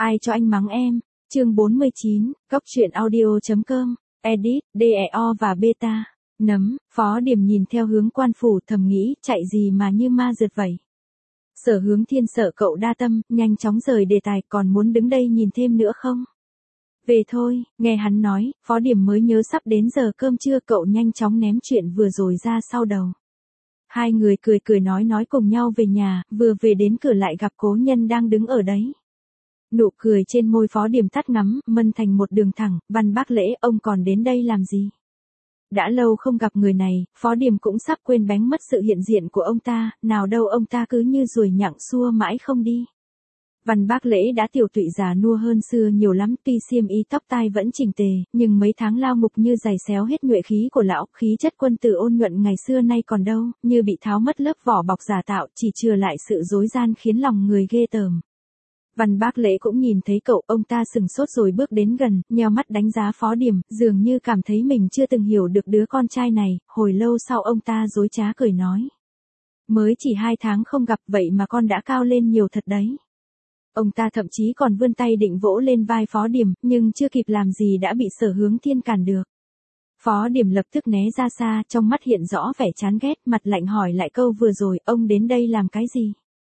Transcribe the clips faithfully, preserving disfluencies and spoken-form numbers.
Ai cho anh mắng em? Chương bốn mươi chín, Góc truyện audio.com, edit, đê e o và beta. Nấm, Phó Điểm nhìn theo hướng Quan Phủ thầm nghĩ, chạy gì mà như ma rượt vậy. Sở Hướng Thiên sợ cậu đa tâm, nhanh chóng rời đề tài, còn muốn đứng đây nhìn thêm nữa không? Về thôi, nghe hắn nói, Phó Điểm mới nhớ sắp đến giờ cơm trưa, cậu nhanh chóng ném chuyện vừa rồi ra sau đầu. Hai người cười cười nói nói cùng nhau về nhà, vừa về đến cửa lại gặp cố nhân đang đứng ở đấy. Nụ cười trên môi Phó Điểm tắt ngắm, mân thành một đường thẳng. Văn Bác Lễ, ông còn đến đây làm gì? Đã lâu không gặp người này, Phó Điểm cũng sắp quên bánh mất sự hiện diện của ông ta, nào đâu ông ta cứ như ruồi nhặng xua mãi không đi. Văn Bác Lễ đã tiểu tụy già nua hơn xưa nhiều lắm, tuy xiêm y tóc tai vẫn chỉnh tề, nhưng mấy tháng lao ngục như giày xéo hết nhuệ khí của lão, khí chất quân tử ôn nhuận ngày xưa nay còn đâu, như bị tháo mất lớp vỏ bọc giả tạo, chỉ chừa lại sự dối gian khiến lòng người ghê tởm. Văn Bác Lễ cũng nhìn thấy cậu, ông ta sừng sốt rồi bước đến gần, nheo mắt đánh giá Phó Điểm, dường như cảm thấy mình chưa từng hiểu được đứa con trai này, hồi lâu sau ông ta dối trá cười nói. Mới chỉ hai tháng không gặp vậy mà con đã cao lên nhiều thật đấy. Ông ta thậm chí còn vươn tay định vỗ lên vai Phó Điểm, nhưng chưa kịp làm gì đã bị Sở Hướng Thiên cản được. Phó Điểm lập tức né ra xa, trong mắt hiện rõ vẻ chán ghét, mặt lạnh hỏi lại câu vừa rồi, ông đến đây làm cái gì?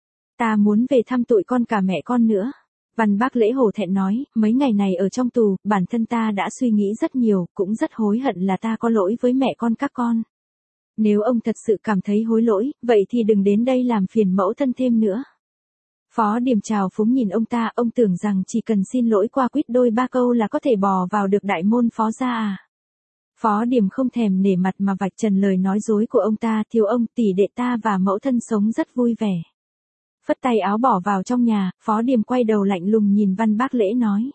Ta muốn về thăm tụi con cả mẹ con nữa. Văn Bác Lễ hổ thẹn nói, mấy ngày này ở trong tù, bản thân ta đã suy nghĩ rất nhiều, cũng rất hối hận là ta có lỗi với mẹ con các con. Nếu ông thật sự cảm thấy hối lỗi, vậy thì đừng đến đây làm phiền mẫu thân thêm nữa. Phó Điểm trào phúng nhìn ông ta, ông tưởng rằng chỉ cần xin lỗi qua quýt đôi ba câu là có thể bò vào được đại môn Phó gia à. Phó Điểm không thèm nể mặt mà vạch trần lời nói dối của ông ta, thiếu ông, tỷ đệ ta và mẫu thân sống rất vui vẻ. Phất tay áo bỏ vào trong nhà, Phó Điểm quay đầu lạnh lùng nhìn Văn Bác Lễ nói.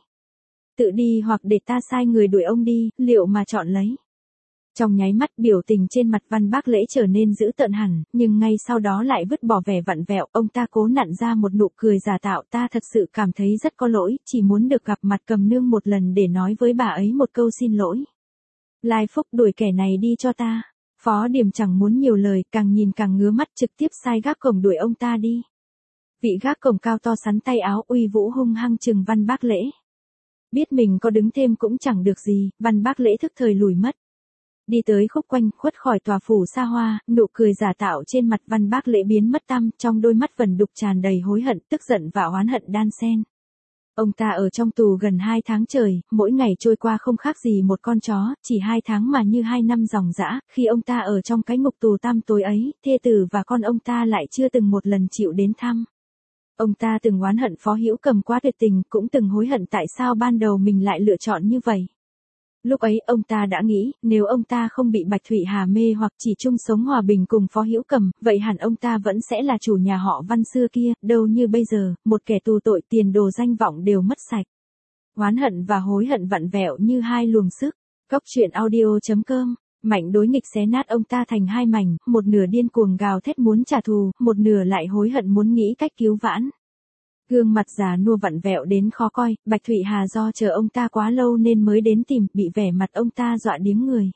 Tự đi hoặc để ta sai người đuổi ông đi, liệu mà chọn lấy. Trong nháy mắt biểu tình trên mặt Văn Bác Lễ trở nên dữ tợn hẳn, nhưng ngay sau đó lại vứt bỏ vẻ vặn vẹo, ông ta cố nặn ra một nụ cười giả tạo, ta thật sự cảm thấy rất có lỗi, chỉ muốn được gặp mặt Cầm Nương một lần để nói với bà ấy một câu xin lỗi. Lai Phúc, đuổi kẻ này đi cho ta. Phó Điểm chẳng muốn nhiều lời, càng nhìn càng ngứa mắt, trực tiếp sai gác cổng đuổi ông ta đi. Vị gác cổng cao to sắn tay áo uy vũ hung hăng trừng Văn Bác Lễ. Biết mình có đứng thêm cũng chẳng được gì, Văn Bác Lễ thức thời lùi mất. Đi tới khúc quanh, khuất khỏi tòa phủ xa hoa, nụ cười giả tạo trên mặt Văn Bác Lễ biến mất tăm, trong đôi mắt vẩn đục tràn đầy hối hận, tức giận và oán hận đan xen. Ông ta ở trong tù gần hai tháng trời, mỗi ngày trôi qua không khác gì một con chó, chỉ hai tháng mà như hai năm dòng dã, khi ông ta ở trong cái ngục tù tăm tối ấy, thê tử và con ông ta lại chưa từng một lần chịu đến thăm. Ông ta từng oán hận Phó Hữu Cầm quá tuyệt tình, cũng từng hối hận tại sao ban đầu mình lại lựa chọn như vậy. Lúc ấy ông ta đã nghĩ, nếu ông ta không bị Bạch Thụy Hà mê hoặc chỉ chung sống hòa bình cùng Phó Hữu Cầm, vậy hẳn ông ta vẫn sẽ là chủ nhà họ Văn xưa kia, đâu như bây giờ, một kẻ tù tội tiền đồ danh vọng đều mất sạch. Oán hận và hối hận vặn vẹo như hai luồng sức. Góc truyện audio.com, Mạnh đối nghịch xé nát ông ta thành hai mảnh, một nửa điên cuồng gào thét muốn trả thù, một nửa lại hối hận muốn nghĩ cách cứu vãn. Gương mặt già nua vặn vẹo đến khó coi, Bạch Thụy Hà do chờ ông ta quá lâu nên mới đến tìm, bị vẻ mặt ông ta dọa điếng người.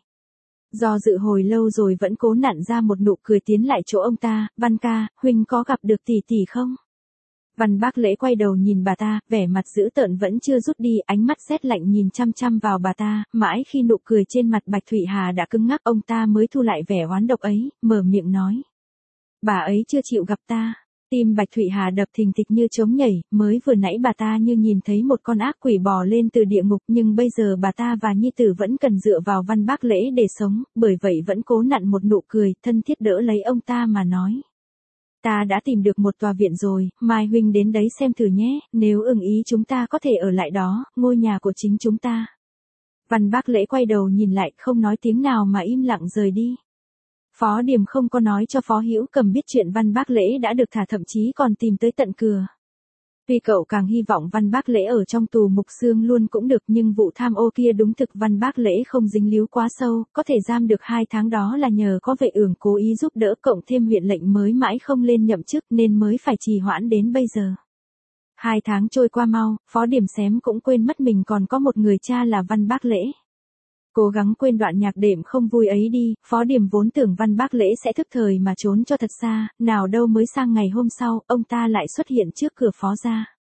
Do dự hồi lâu rồi vẫn cố nặn ra một nụ cười tiến lại chỗ ông ta, Văn ca, huynh có gặp được tỷ tỷ không? Văn Bác Lễ quay đầu nhìn bà ta, vẻ mặt dữ tợn vẫn chưa rút đi, ánh mắt rét lạnh nhìn chăm chăm vào bà ta, mãi khi nụ cười trên mặt Bạch Thụy Hà đã cứng ngắc ông ta mới thu lại vẻ oán độc ấy, mở miệng nói. Bà ấy chưa chịu gặp ta. Tim Bạch Thụy Hà đập thình thịch như trống nhảy, mới vừa nãy bà ta như nhìn thấy một con ác quỷ bò lên từ địa ngục, nhưng bây giờ bà ta và nhi tử vẫn cần dựa vào Văn Bác Lễ để sống, bởi vậy vẫn cố nặn một nụ cười, thân thiết đỡ lấy ông ta mà nói. Ta đã tìm được một tòa viện rồi, mai huynh đến đấy xem thử nhé, nếu ưng ý chúng ta có thể ở lại đó, ngôi nhà của chính chúng ta. Văn Bác Lễ quay đầu nhìn lại, không nói tiếng nào mà im lặng rời đi. Phó Điểm không có nói cho Phó Hữu Cầm biết chuyện Văn Bác Lễ đã được thả, thậm chí còn tìm tới tận cửa. Vì cậu càng hy vọng Văn Bác Lễ ở trong tù mục xương luôn cũng được, nhưng vụ tham ô kia đúng thực Văn Bác Lễ không dính líu quá sâu, có thể giam được hai tháng đó là nhờ có vệ ưởng cố ý giúp đỡ, cộng thêm huyện lệnh mới mãi không lên nhậm chức nên mới phải trì hoãn đến bây giờ. Hai tháng trôi qua mau, Phó Điểm xém cũng quên mất mình còn có một người cha là Văn Bác Lễ. Cố gắng quên đoạn nhạc đệm không vui ấy đi, Phó Điểm vốn tưởng Văn Bác Lễ sẽ thức thời mà trốn cho thật xa, nào đâu mới sang ngày hôm sau, ông ta lại xuất hiện trước cửa Phó gia.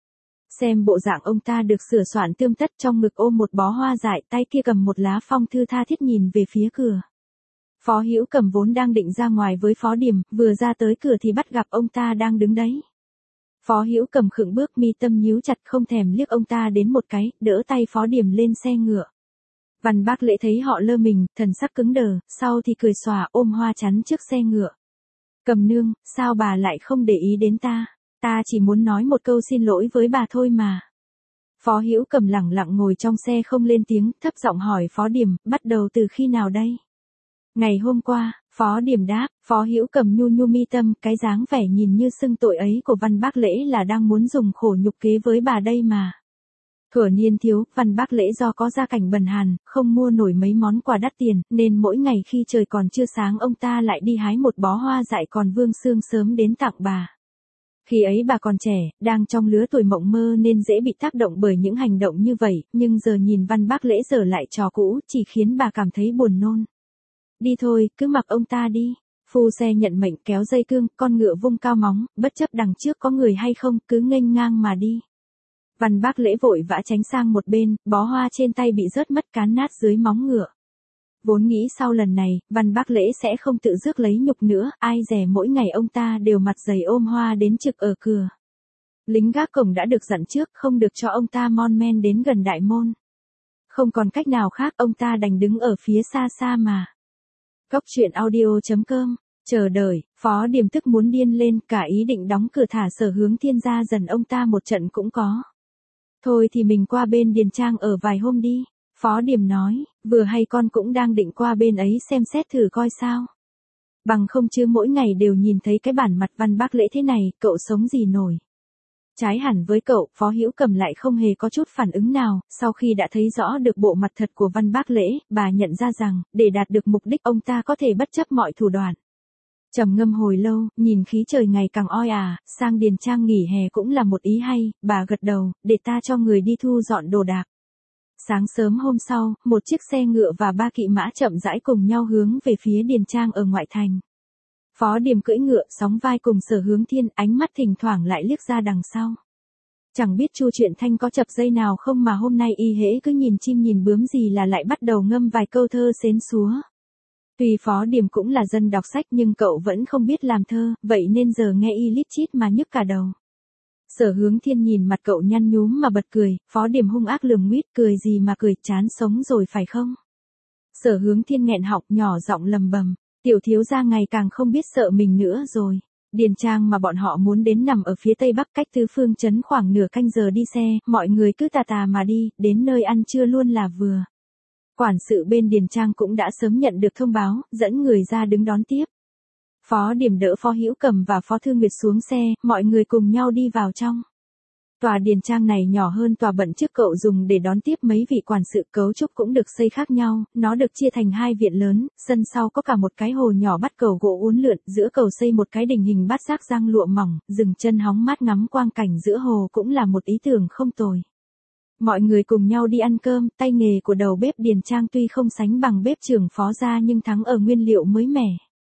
Xem bộ dạng ông ta được sửa soạn tươm tất, trong ngực ôm một bó hoa dại, tay kia cầm một lá phong thư tha thiết nhìn về phía cửa. Phó Hữu Cầm vốn đang định ra ngoài với Phó Điềm, vừa ra tới cửa thì bắt gặp ông ta đang đứng đấy. Phó Hữu Cầm khựng bước, mi tâm nhíu chặt, không thèm liếc ông ta đến một cái, đỡ tay Phó Điềm lên xe ngựa. Văn Bác Lễ thấy họ lơ mình, thần sắc cứng đờ, sau thì cười xòa, ôm hoa chắn trước xe ngựa. Cầm nương, sao bà lại không để ý đến ta? Ta chỉ muốn nói một câu xin lỗi với bà thôi mà. Phó Hữu Cầm lẳng lặng ngồi trong xe không lên tiếng, thấp giọng hỏi Phó Điềm, bắt đầu từ khi nào đây? Ngày hôm qua, Phó Điềm đáp. Phó Hữu Cầm nhu nhu mi tâm, cái dáng vẻ nhìn như xưng tội ấy của Văn Bác Lễ là đang muốn dùng khổ nhục kế với bà đây mà. Thuở niên thiếu, Văn Bác Lễ do có gia cảnh bần hàn, không mua nổi mấy món quà đắt tiền, nên mỗi ngày khi trời còn chưa sáng ông ta lại đi hái một bó hoa dại còn vương xương sớm đến tặng bà. Khi ấy bà còn trẻ, đang trong lứa tuổi mộng mơ nên dễ bị tác động bởi những hành động như vậy, nhưng giờ nhìn Văn Bác Lễ giở lại trò cũ, chỉ khiến bà cảm thấy buồn nôn. Đi thôi, cứ mặc ông ta đi. Phu xe nhận mệnh kéo dây cương, con ngựa vung cao móng, bất chấp đằng trước có người hay không, cứ nghênh ngang mà đi. Văn Bác Lễ vội vã tránh sang một bên, bó hoa trên tay bị rớt mất cán nát dưới móng ngựa. Vốn nghĩ sau lần này, Văn Bác Lễ sẽ không tự rước lấy nhục nữa, ai dè mỗi ngày ông ta đều mặt dày ôm hoa đến trực ở cửa. Lính gác cổng đã được dặn trước không được cho ông ta mon men đến gần đại môn. Không còn cách nào khác, ông ta đành đứng ở phía xa xa mà. Góc truyện audio chấm com, chờ đợi, Phó Điềm tức muốn điên lên, cả ý định đóng cửa thả Sở Hướng Thiên ra dần ông ta một trận cũng có. Thôi thì mình qua bên Điền Trang ở vài hôm đi, Phó Điềm nói, vừa hay con cũng đang định qua bên ấy xem xét thử coi sao. Bằng không chứ mỗi ngày đều nhìn thấy cái bản mặt Văn Bác Lễ thế này, cậu sống gì nổi. Trái hẳn với cậu, Phó Hữu Cầm lại không hề có chút phản ứng nào, sau khi đã thấy rõ được bộ mặt thật của Văn Bác Lễ, bà nhận ra rằng, để đạt được mục đích ông ta có thể bất chấp mọi thủ đoạn. Trầm ngâm hồi lâu, nhìn khí trời ngày càng oi ả, sang Điền Trang nghỉ hè cũng là một ý hay, bà gật đầu, để ta cho người đi thu dọn đồ đạc. Sáng sớm hôm sau, một chiếc xe ngựa và ba kỵ mã chậm rãi cùng nhau hướng về phía Điền Trang ở ngoại thành. Phó Điềm cưỡi ngựa, sóng vai cùng Sở Hướng Thiên, ánh mắt thỉnh thoảng lại liếc ra đằng sau. Chẳng biết Chu Truyện Thanh có chập dây nào không mà hôm nay y hễ cứ nhìn chim nhìn bướm gì là lại bắt đầu ngâm vài câu thơ xến xúa. Tuy Phó Điềm cũng là dân đọc sách nhưng cậu vẫn không biết làm thơ, vậy nên giờ nghe y lít chít mà nhức cả đầu. Sở Hướng Thiên nhìn mặt cậu nhăn nhúm mà bật cười, Phó Điềm hung ác lườm nguyết, cười gì mà cười, chán sống rồi phải không? Sở Hướng Thiên nghẹn họng nhỏ giọng lầm bầm, tiểu thiếu gia ngày càng không biết sợ mình nữa rồi. Điền Trang mà bọn họ muốn đến nằm ở phía tây bắc cách tứ phương trấn khoảng nửa canh giờ đi xe, mọi người cứ tà tà mà đi, đến nơi ăn trưa luôn là vừa. Quản sự bên Điền Trang cũng đã sớm nhận được thông báo, dẫn người ra đứng đón tiếp. Phó Điềm đỡ Phó Hữu Cầm và Phó Thư Nguyệt xuống xe, mọi người cùng nhau đi vào trong. Tòa Điền Trang này nhỏ hơn tòa bận trước cậu dùng để đón tiếp mấy vị quản sự, cấu trúc cũng được xây khác nhau, nó được chia thành hai viện lớn, sân sau có cả một cái hồ nhỏ bắt cầu gỗ uốn lượn, giữa cầu xây một cái đình hình bát giác giang lụa mỏng, dừng chân hóng mát ngắm quang cảnh giữa hồ cũng là một ý tưởng không tồi. Mọi người cùng nhau đi ăn cơm, tay nghề của đầu bếp Điền Trang tuy không sánh bằng bếp trưởng Phó gia nhưng thắng ở nguyên liệu mới mẻ.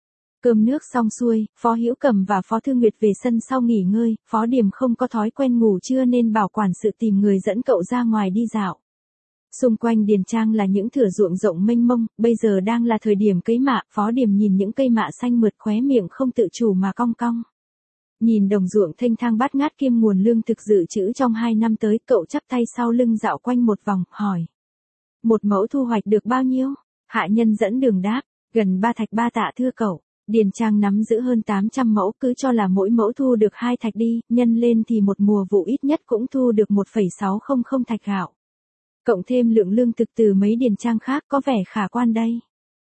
Cơm nước xong xuôi, Phó Hữu Cầm và Phó Thư Nguyệt về sân sau nghỉ ngơi, Phó Điềm không có thói quen ngủ trưa nên bảo quản sự tìm người dẫn cậu ra ngoài đi dạo. Xung quanh Điền Trang là những thửa ruộng rộng mênh mông, bây giờ đang là thời điểm cấy mạ, Phó Điềm nhìn những cây mạ xanh mượt khóe miệng không tự chủ mà cong cong. Nhìn đồng ruộng thênh thang bát ngát kiêm nguồn lương thực dự trữ trong hai năm tới, cậu chắp tay sau lưng dạo quanh một vòng, hỏi. Một mẫu thu hoạch được bao nhiêu? Hạ nhân dẫn đường đáp, gần ba thạch ba tạ thưa cậu. Điền Trang nắm giữ hơn tám trăm mẫu, cứ cho là mỗi mẫu thu được hai thạch đi, nhân lên thì một mùa vụ ít nhất cũng thu được một phẩy sáu không không thạch gạo. Cộng thêm lượng lương thực từ mấy Điền Trang khác có vẻ khả quan đây.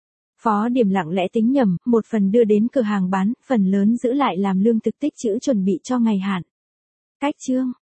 Phó Điềm lặng lẽ tính nhầm, một phần đưa đến cửa hàng bán, phần lớn giữ lại làm lương thực tích trữ chuẩn bị cho ngày hạn. Cách chương